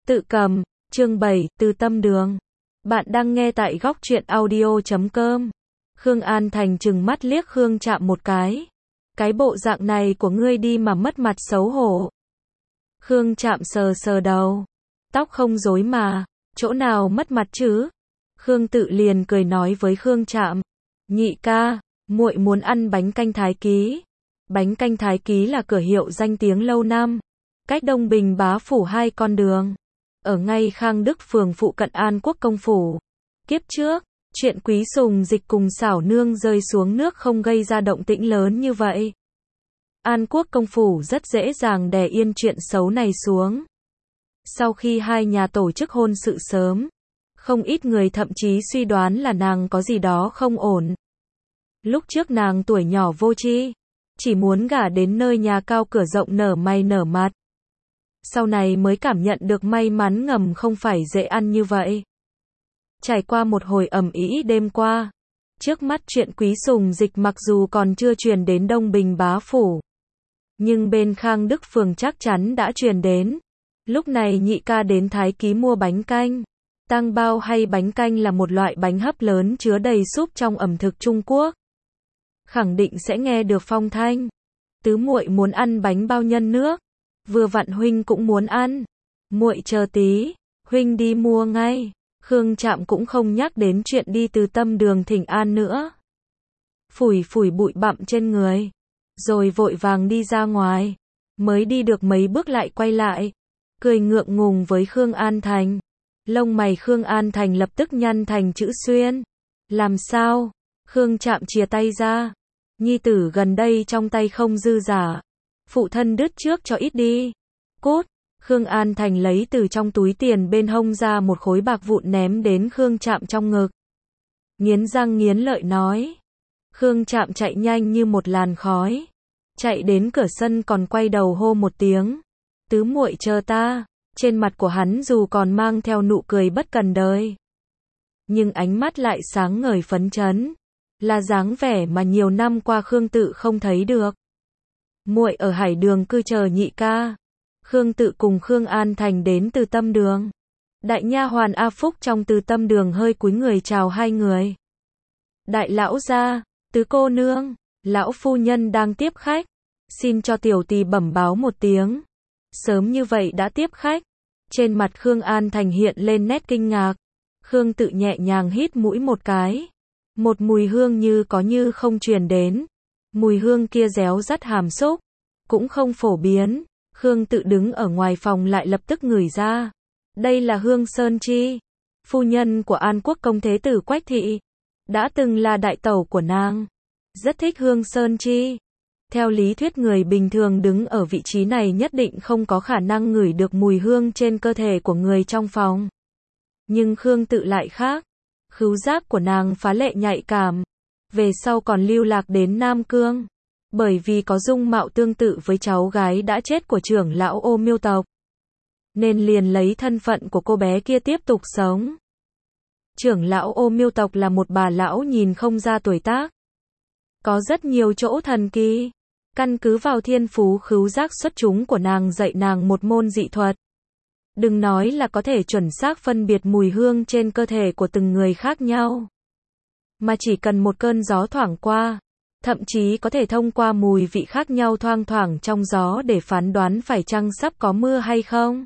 Tự cầm, chương 7, từ tâm đường. Bạn đang nghe tại góc truyện audio.com. Khương An Thành trừng mắt liếc Khương Trạm một cái. Cái bộ dạng này của ngươi đi mà mất mặt xấu hổ. Khương Trạm sờ sờ đầu. Tóc không rối mà, chỗ nào mất mặt chứ? Khương Tự liền cười nói với Khương Trạm. Nhị ca, muội muốn ăn bánh canh Thái Ký. Bánh canh Thái Ký là cửa hiệu danh tiếng lâu năm. Cách Đông Bình Bá Phủ 2 con đường. Ở ngay Khang Đức phường phụ cận An Quốc Công Phủ. Kiếp trước, chuyện Quý Sùng Dịch cùng Xảo Nương rơi xuống nước không gây ra động tĩnh lớn như vậy. An Quốc Công Phủ rất dễ dàng đè yên chuyện xấu này xuống. Sau khi hai nhà tổ chức hôn sự sớm, không ít người thậm chí suy đoán là nàng có gì đó không ổn. Lúc trước nàng tuổi nhỏ vô tri, chỉ muốn gả đến nơi nhà cao cửa rộng nở mày nở mặt. Sau này mới cảm nhận được may mắn ngầm không phải dễ ăn như vậy. Trải qua một hồi ầm ĩ đêm qua, trước mắt chuyện Quý Sùng Dịch mặc dù còn chưa truyền đến Đông Bình Bá Phủ, nhưng bên Khang Đức phường chắc chắn đã truyền đến. Lúc này nhị ca đến Thái Ký mua bánh canh. Tang bao hay bánh canh là một loại bánh hấp lớn chứa đầy súp trong ẩm thực Trung Quốc. Khẳng định sẽ nghe được phong thanh. Tứ muội muốn ăn bánh bao nhân nước. Vừa vặn huynh cũng muốn ăn. Muội chờ tí, huynh đi mua ngay. Khương Trạm cũng không nhắc đến chuyện đi từ tâm đường thỉnh an nữa. Phủi phủi bụi bặm trên người, rồi vội vàng đi ra ngoài. Mới đi được mấy bước lại quay lại, cười ngượng ngùng với Khương An Thành. Lông mày Khương An Thành lập tức nhăn thành chữ xuyên. Làm sao? Khương Trạm chìa tay ra. Nhi tử gần đây trong tay không dư giả. Phụ thân đứt trước cho ít đi. Cút. Khương An Thành lấy từ trong túi tiền bên hông ra một khối bạc vụn ném đến Khương Trạm trong ngực. Nghiến răng nghiến lợi nói. Khương Trạm chạy nhanh như một làn khói. Chạy đến cửa sân còn quay đầu hô một tiếng. Tứ muội chờ ta. Trên mặt của hắn dù còn mang theo nụ cười bất cần đời, nhưng ánh mắt lại sáng ngời phấn chấn. Là dáng vẻ mà nhiều năm qua Khương Tự không thấy được. Muội ở Hải Đường cư chờ nhị ca. Khương Tự cùng Khương An Thành đến từ tâm đường. Đại nha hoàn A Phúc trong từ tâm đường hơi cúi người chào hai người. Đại lão gia, tứ cô nương, lão phu nhân đang tiếp khách. Xin cho tiểu tỳ bẩm báo một tiếng. Sớm như vậy đã tiếp khách. Trên mặt Khương An Thành hiện lên nét kinh ngạc. Khương Tự nhẹ nhàng hít mũi một cái. Một mùi hương như có như không truyền đến. Mùi hương kia réo rắt hàm xúc, cũng không phổ biến. Khương Tự đứng ở ngoài phòng lại lập tức ngửi ra. Đây là hương sơn chi, phu nhân của An Quốc công thế tử Quách thị, đã từng là đại tẩu của nàng. Rất thích hương sơn chi. Theo lý thuyết người bình thường đứng ở vị trí này nhất định không có khả năng ngửi được mùi hương trên cơ thể của người trong phòng. Nhưng Khương Tự lại khác. Khứu giác của nàng phá lệ nhạy cảm. Về sau còn lưu lạc đến Nam Cương. Bởi vì có dung mạo tương tự với cháu gái đã chết của trưởng lão Ô Miêu tộc, nên liền lấy thân phận của cô bé kia tiếp tục sống. Trưởng lão Ô Miêu tộc là một bà lão nhìn không ra tuổi tác. Có rất nhiều chỗ thần kỳ. Căn cứ vào thiên phú khứu giác xuất chúng của nàng dạy nàng một môn dị thuật. Đừng nói là có thể chuẩn xác phân biệt mùi hương trên cơ thể của từng người khác nhau, mà chỉ cần một cơn gió thoảng qua, thậm chí có thể thông qua mùi vị khác nhau thoang thoảng trong gió để phán đoán phải chăng sắp có mưa hay không.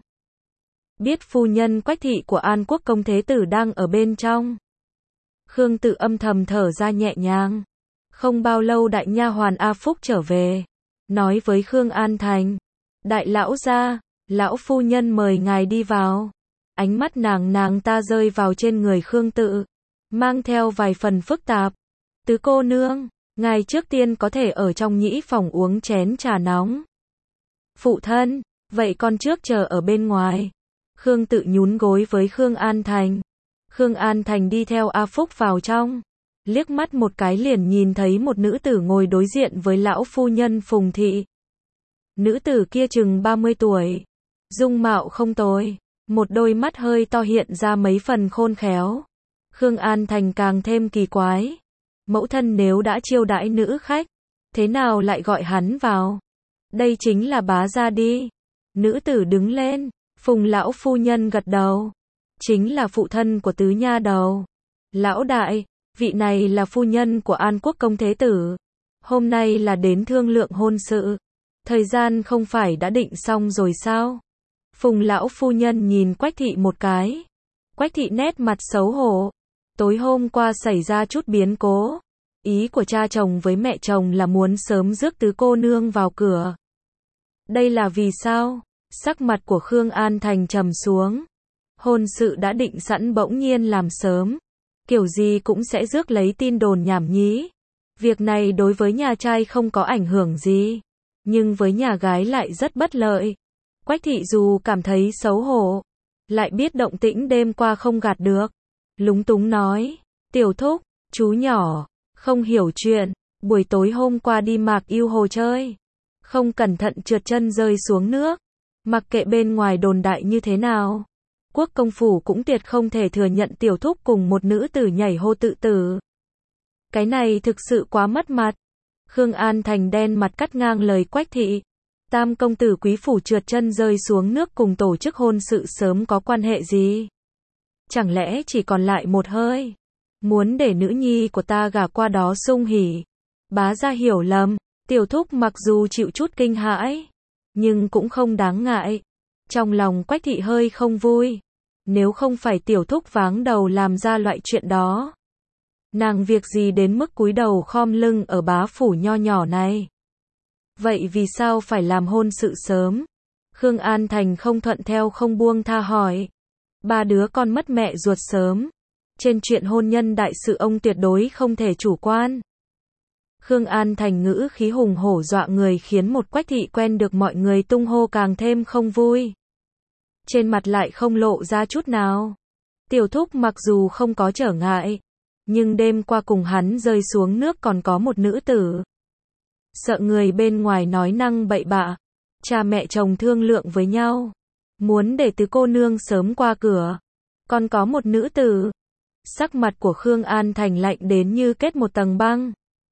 Biết phu nhân Quách thị của An Quốc công thế tử đang ở bên trong, Khương Tự âm thầm thở ra nhẹ nhàng. Không bao lâu đại nha hoàn A Phúc trở về, nói với Khương An Thành. Đại lão gia, lão phu nhân mời ngài đi vào. Ánh mắt nàng ta rơi vào trên người Khương Tự, mang theo vài phần phức tạp. Tứ cô nương, ngài trước tiên có thể ở trong nhĩ phòng uống chén trà nóng. Phụ thân, vậy con trước chờ ở bên ngoài. Khương Tự nhún gối với Khương An Thành. Khương An Thành đi theo A Phúc vào trong. Liếc mắt một cái liền nhìn thấy một nữ tử ngồi đối diện với lão phu nhân Phùng thị. Nữ tử kia chừng 30 tuổi. Dung mạo không tồi. Một đôi mắt hơi to hiện ra mấy phần khôn khéo. Khương An Thành càng thêm kỳ quái. Mẫu thân nếu đã chiêu đãi nữ khách, thế nào lại gọi hắn vào? Đây chính là bá gia đi. Nữ tử đứng lên. Phùng lão phu nhân gật đầu. Chính là phụ thân của tứ nha đầu. Lão đại, vị này là phu nhân của An Quốc công thế tử. Hôm nay là đến thương lượng hôn sự. Thời gian không phải đã định xong rồi sao? Phùng lão phu nhân nhìn Quách thị một cái. Quách thị nét mặt xấu hổ. Tối hôm qua xảy ra chút biến cố. Ý của cha chồng với mẹ chồng là muốn sớm rước tứ cô nương vào cửa. Đây là vì sao? Sắc mặt của Khương An Thành trầm xuống. Hôn sự đã định sẵn bỗng nhiên làm sớm. Kiểu gì cũng sẽ rước lấy tin đồn nhảm nhí. Việc này đối với nhà trai không có ảnh hưởng gì. Nhưng với nhà gái lại rất bất lợi. Quách thị dù cảm thấy xấu hổ. Lại biết động tĩnh đêm qua không gạt được. Lúng túng nói. Tiểu thúc, chú nhỏ, không hiểu chuyện. Buổi tối hôm qua đi Mạc Yêu Hồ chơi. Không cẩn thận trượt chân rơi xuống nước. Mặc kệ bên ngoài đồn đại như thế nào. Quốc công phủ cũng tuyệt không thể thừa nhận tiểu thúc cùng một nữ tử nhảy hô tự tử. Cái này thực sự quá mất mặt. Khương An Thành đen mặt cắt ngang lời Quách thị. Tam công tử quý phủ trượt chân rơi xuống nước cùng tổ chức hôn sự sớm có quan hệ gì? Chẳng lẽ chỉ còn lại một hơi? Muốn để nữ nhi của ta gả qua đó sung hỉ. Bá gia hiểu lầm. Tiểu thúc mặc dù chịu chút kinh hãi, nhưng cũng không đáng ngại. Trong lòng Quách thị hơi không vui. Nếu không phải tiểu thúc váng đầu làm ra loại chuyện đó, nàng việc gì đến mức cúi đầu khom lưng ở bá phủ nho nhỏ này. Vậy vì sao phải làm hôn sự sớm? Khương An Thành không thuận theo không buông tha hỏi. Ba đứa con mất mẹ ruột sớm. Trên chuyện hôn nhân đại sự ông tuyệt đối không thể chủ quan. Khương An Thành ngữ khí hùng hổ dọa người khiến một Quách thị quen được mọi người tung hô càng thêm không vui. Trên mặt lại không lộ ra chút nào. Tiểu thúc mặc dù không có trở ngại, nhưng đêm qua cùng hắn rơi xuống nước còn có một nữ tử. Sợ người bên ngoài nói năng bậy bạ. Cha mẹ chồng thương lượng với nhau. Muốn để tứ cô nương sớm qua cửa. Còn có một nữ tử. Sắc mặt của Khương An Thành lạnh đến như kết một tầng băng.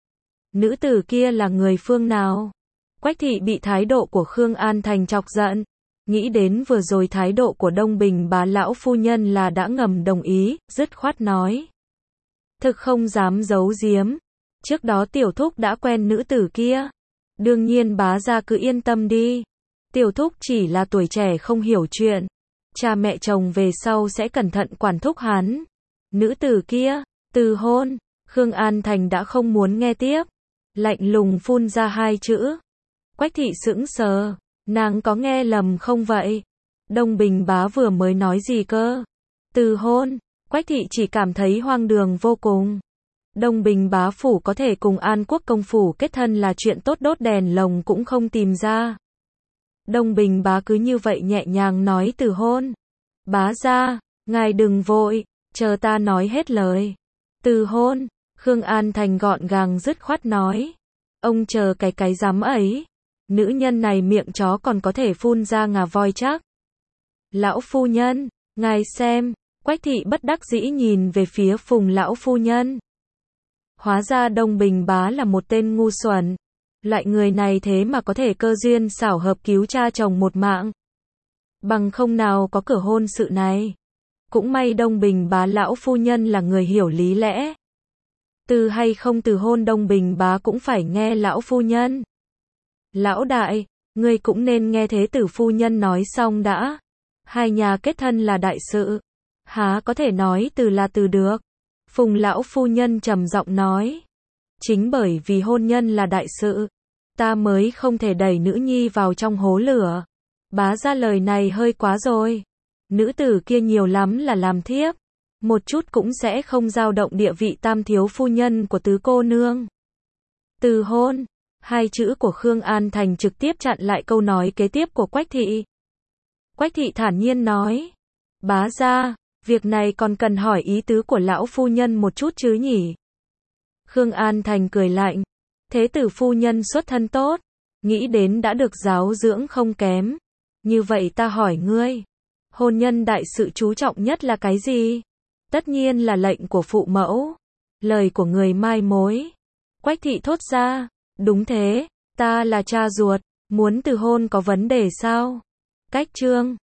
Nữ tử kia là người phương nào? Quách thị bị thái độ của Khương An Thành chọc giận. Nghĩ đến vừa rồi thái độ của Đông Bình bá lão phu nhân là đã ngầm đồng ý, dứt khoát nói. Thực không dám giấu giếm. Trước đó tiểu thúc đã quen nữ tử kia. Đương nhiên bá gia cứ yên tâm đi. Tiểu thúc chỉ là tuổi trẻ không hiểu chuyện. Cha mẹ chồng về sau sẽ cẩn thận quản thúc hắn. Nữ tử kia, từ hôn. Khương An Thành đã không muốn nghe tiếp. Lạnh lùng phun ra hai chữ. Quách thị sững sờ. Nàng có nghe lầm không vậy? Đông Bình bá vừa mới nói gì cơ? Từ hôn. Quách thị chỉ cảm thấy hoang đường vô cùng. Đông Bình bá phủ có thể cùng An Quốc công phủ kết thân là chuyện tốt, đốt đèn lồng cũng không tìm ra. Đông Bình bá cứ như vậy nhẹ nhàng nói từ hôn. Bá gia, ngài đừng vội, chờ ta nói hết lời. Từ hôn. Khương An Thành gọn gàng dứt khoát nói. Ông chờ cái dám ấy. Nữ nhân này miệng chó còn có thể phun ra ngà voi chắc. Lão phu nhân, ngài xem. Quách thị bất đắc dĩ nhìn về phía Phùng lão phu nhân. Hóa ra Đông Bình bá là một tên ngu xuẩn. Loại người này thế mà có thể cơ duyên xảo hợp cứu cha chồng một mạng. Bằng không nào có cửa hôn sự này. Cũng may Đông Bình bá lão phu nhân là người hiểu lý lẽ. Từ hay không từ hôn Đông Bình bá cũng phải nghe lão phu nhân. Lão đại, ngươi cũng nên nghe thế tử phu nhân nói xong đã. Hai nhà kết thân là đại sự. Há có thể nói từ là từ được. Phùng lão phu nhân trầm giọng nói. Chính bởi vì hôn nhân là đại sự, ta mới không thể đẩy nữ nhi vào trong hố lửa. Bá gia lời này hơi quá rồi. Nữ tử kia nhiều lắm là làm thiếp. Một chút cũng sẽ không dao động địa vị tam thiếu phu nhân của tứ cô nương. Từ hôn. Hai chữ của Khương An Thành trực tiếp chặn lại câu nói kế tiếp của Quách thị. Quách thị thản nhiên nói. Bá gia, việc này còn cần hỏi ý tứ của lão phu nhân một chút chứ nhỉ? Khương An Thành cười lạnh. Thế tử phu nhân xuất thân tốt. Nghĩ đến đã được giáo dưỡng không kém. Như vậy ta hỏi ngươi. Hôn nhân đại sự chú trọng nhất là cái gì? Tất nhiên là lệnh của phụ mẫu. Lời của người mai mối. Quách thị thốt ra. Đúng thế, ta là cha ruột. Muốn từ hôn có vấn đề sao? Cách chương.